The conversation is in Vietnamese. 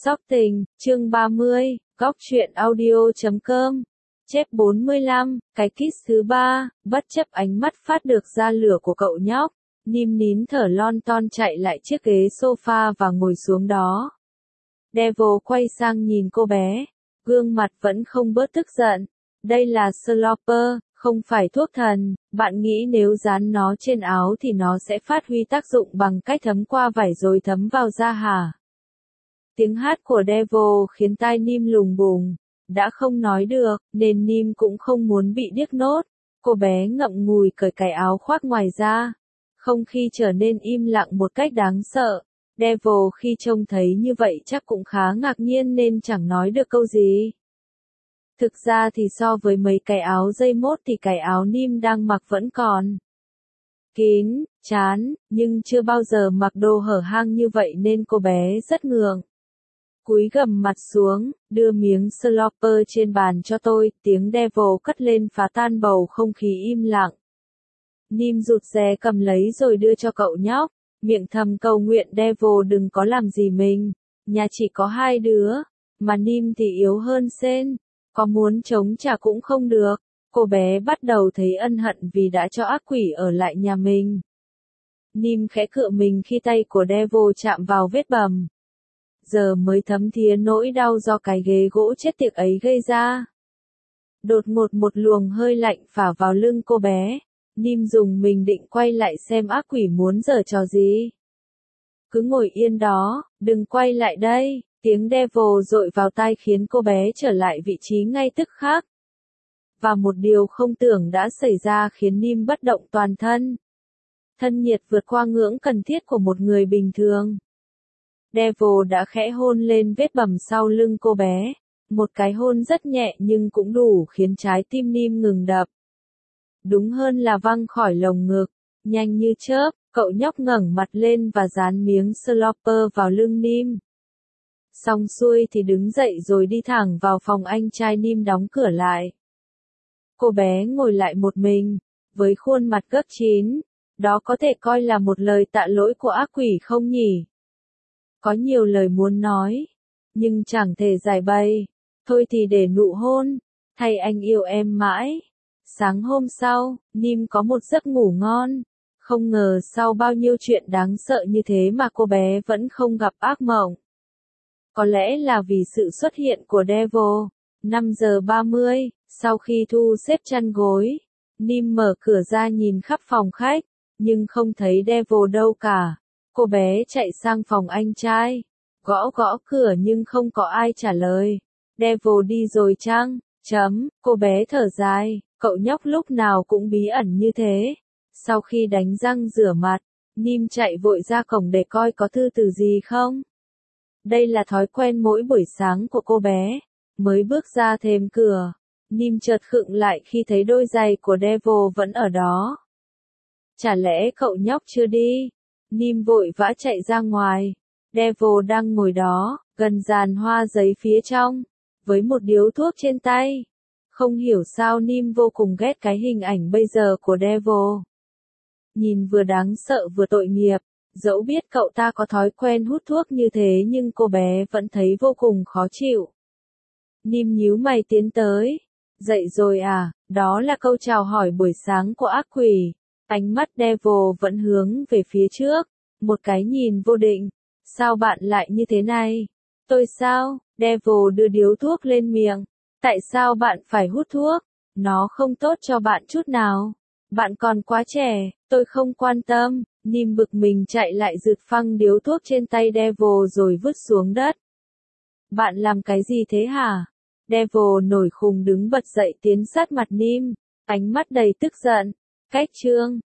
Sóc Tình, chương 30, Góc truyện audio.com. Chép 45, cái kiss thứ 3, bất chấp ánh mắt phát được ra lửa của cậu nhóc, Nim nín thở lon ton chạy lại chiếc ghế sofa và ngồi xuống đó. Devil quay sang nhìn cô bé, gương mặt vẫn không bớt tức giận. Đây là Slopper, không phải thuốc thần, bạn nghĩ nếu dán nó trên áo thì nó sẽ phát huy tác dụng bằng cách thấm qua vải rồi thấm vào da hả? Tiếng hát của Devil khiến tai Nim lùng bùng, đã không nói được, nên Nim cũng không muốn bị điếc nốt. Cô bé ngậm ngùi cởi cái áo khoác ngoài ra. Không khí trở nên im lặng một cách đáng sợ. Devil khi trông thấy như vậy chắc cũng khá ngạc nhiên nên chẳng nói được câu gì. Thực ra thì so với mấy cái áo dây mốt thì cái áo Nim đang mặc vẫn còn kín, chán, nhưng chưa bao giờ mặc đồ hở hang như vậy nên cô bé rất ngượng. Cúi gằm mặt xuống, đưa miếng Slopper trên bàn cho tôi, tiếng Devil cất lên phá tan bầu không khí im lặng. Nim rụt rè cầm lấy rồi đưa cho cậu nhóc, miệng thầm cầu nguyện Devil đừng có làm gì mình. Nhà chỉ có hai đứa, mà Nim thì yếu hơn Sen, có muốn chống trả cũng không được. Cô bé bắt đầu thấy ân hận vì đã cho ác quỷ ở lại nhà mình. Nim khẽ cựa mình khi tay của Devil chạm vào vết bầm. Giờ mới thấm thía nỗi đau do cái ghế gỗ chết tiệt ấy gây ra. Đột ngột một luồng hơi lạnh phả vào lưng cô bé. Nim dùng mình định quay lại xem ác quỷ muốn giở trò gì. Cứ ngồi yên đó, đừng quay lại đây. Tiếng Devil dội vào tai khiến cô bé trở lại vị trí ngay tức khắc. Và một điều không tưởng đã xảy ra khiến Nim bất động toàn thân. Thân nhiệt vượt qua ngưỡng cần thiết của một người bình thường. Devil đã khẽ hôn lên vết bầm sau lưng cô bé. Một cái hôn rất nhẹ nhưng cũng đủ khiến trái tim Nim ngừng đập. Đúng hơn là văng khỏi lồng ngực. Nhanh như chớp, cậu nhóc ngẩng mặt lên và dán miếng Slopper vào lưng Nim. Xong xuôi thì đứng dậy rồi đi thẳng vào phòng anh trai Nim đóng cửa lại. Cô bé ngồi lại một mình, với khuôn mặt gấp chín. Đó có thể coi là một lời tạ lỗi của ác quỷ không nhỉ? Có nhiều lời muốn nói, nhưng chẳng thể giải bày. Thôi thì để nụ hôn, thay anh yêu em mãi. Sáng hôm sau, Nim có một giấc ngủ ngon. Không ngờ sau bao nhiêu chuyện đáng sợ như thế mà cô bé vẫn không gặp ác mộng. Có lẽ là vì sự xuất hiện của Devil. 5 giờ 30, sau khi thu xếp chăn gối, Nim mở cửa ra nhìn khắp phòng khách, nhưng không thấy Devil đâu cả. Cô bé chạy sang phòng anh trai, gõ gõ cửa nhưng không có ai trả lời. Devil đi rồi chăng? Cô bé thở dài, cậu nhóc lúc nào cũng bí ẩn như thế. Sau khi đánh răng rửa mặt, Nim chạy vội ra cổng để coi có thư từ gì không. Đây là thói quen mỗi buổi sáng của cô bé. Mới bước ra thềm cửa, Nim chợt khựng lại khi thấy đôi giày của Devil vẫn ở đó. Chả lẽ cậu nhóc chưa đi? Nim vội vã chạy ra ngoài. Devil đang ngồi đó, gần giàn hoa giấy phía trong, với một điếu thuốc trên tay. Không hiểu sao Nim vô cùng ghét cái hình ảnh bây giờ của Devil. Nhìn vừa đáng sợ vừa tội nghiệp, dẫu biết cậu ta có thói quen hút thuốc như thế nhưng cô bé vẫn thấy vô cùng khó chịu. Nim nhíu mày tiến tới. Dậy rồi à? Đó là câu chào hỏi buổi sáng của ác quỷ. Ánh mắt Devil vẫn hướng về phía trước, một cái nhìn vô định. Sao bạn lại như thế này? Tôi sao? Devil đưa điếu thuốc lên miệng. Tại sao bạn phải hút thuốc? Nó không tốt cho bạn chút nào. Bạn còn quá trẻ, tôi không quan tâm. Nim bực mình chạy lại giật phăng điếu thuốc trên tay Devil rồi vứt xuống đất. Bạn làm cái gì thế hả? Devil nổi khùng đứng bật dậy tiến sát mặt Nim, ánh mắt đầy tức giận. Cách chương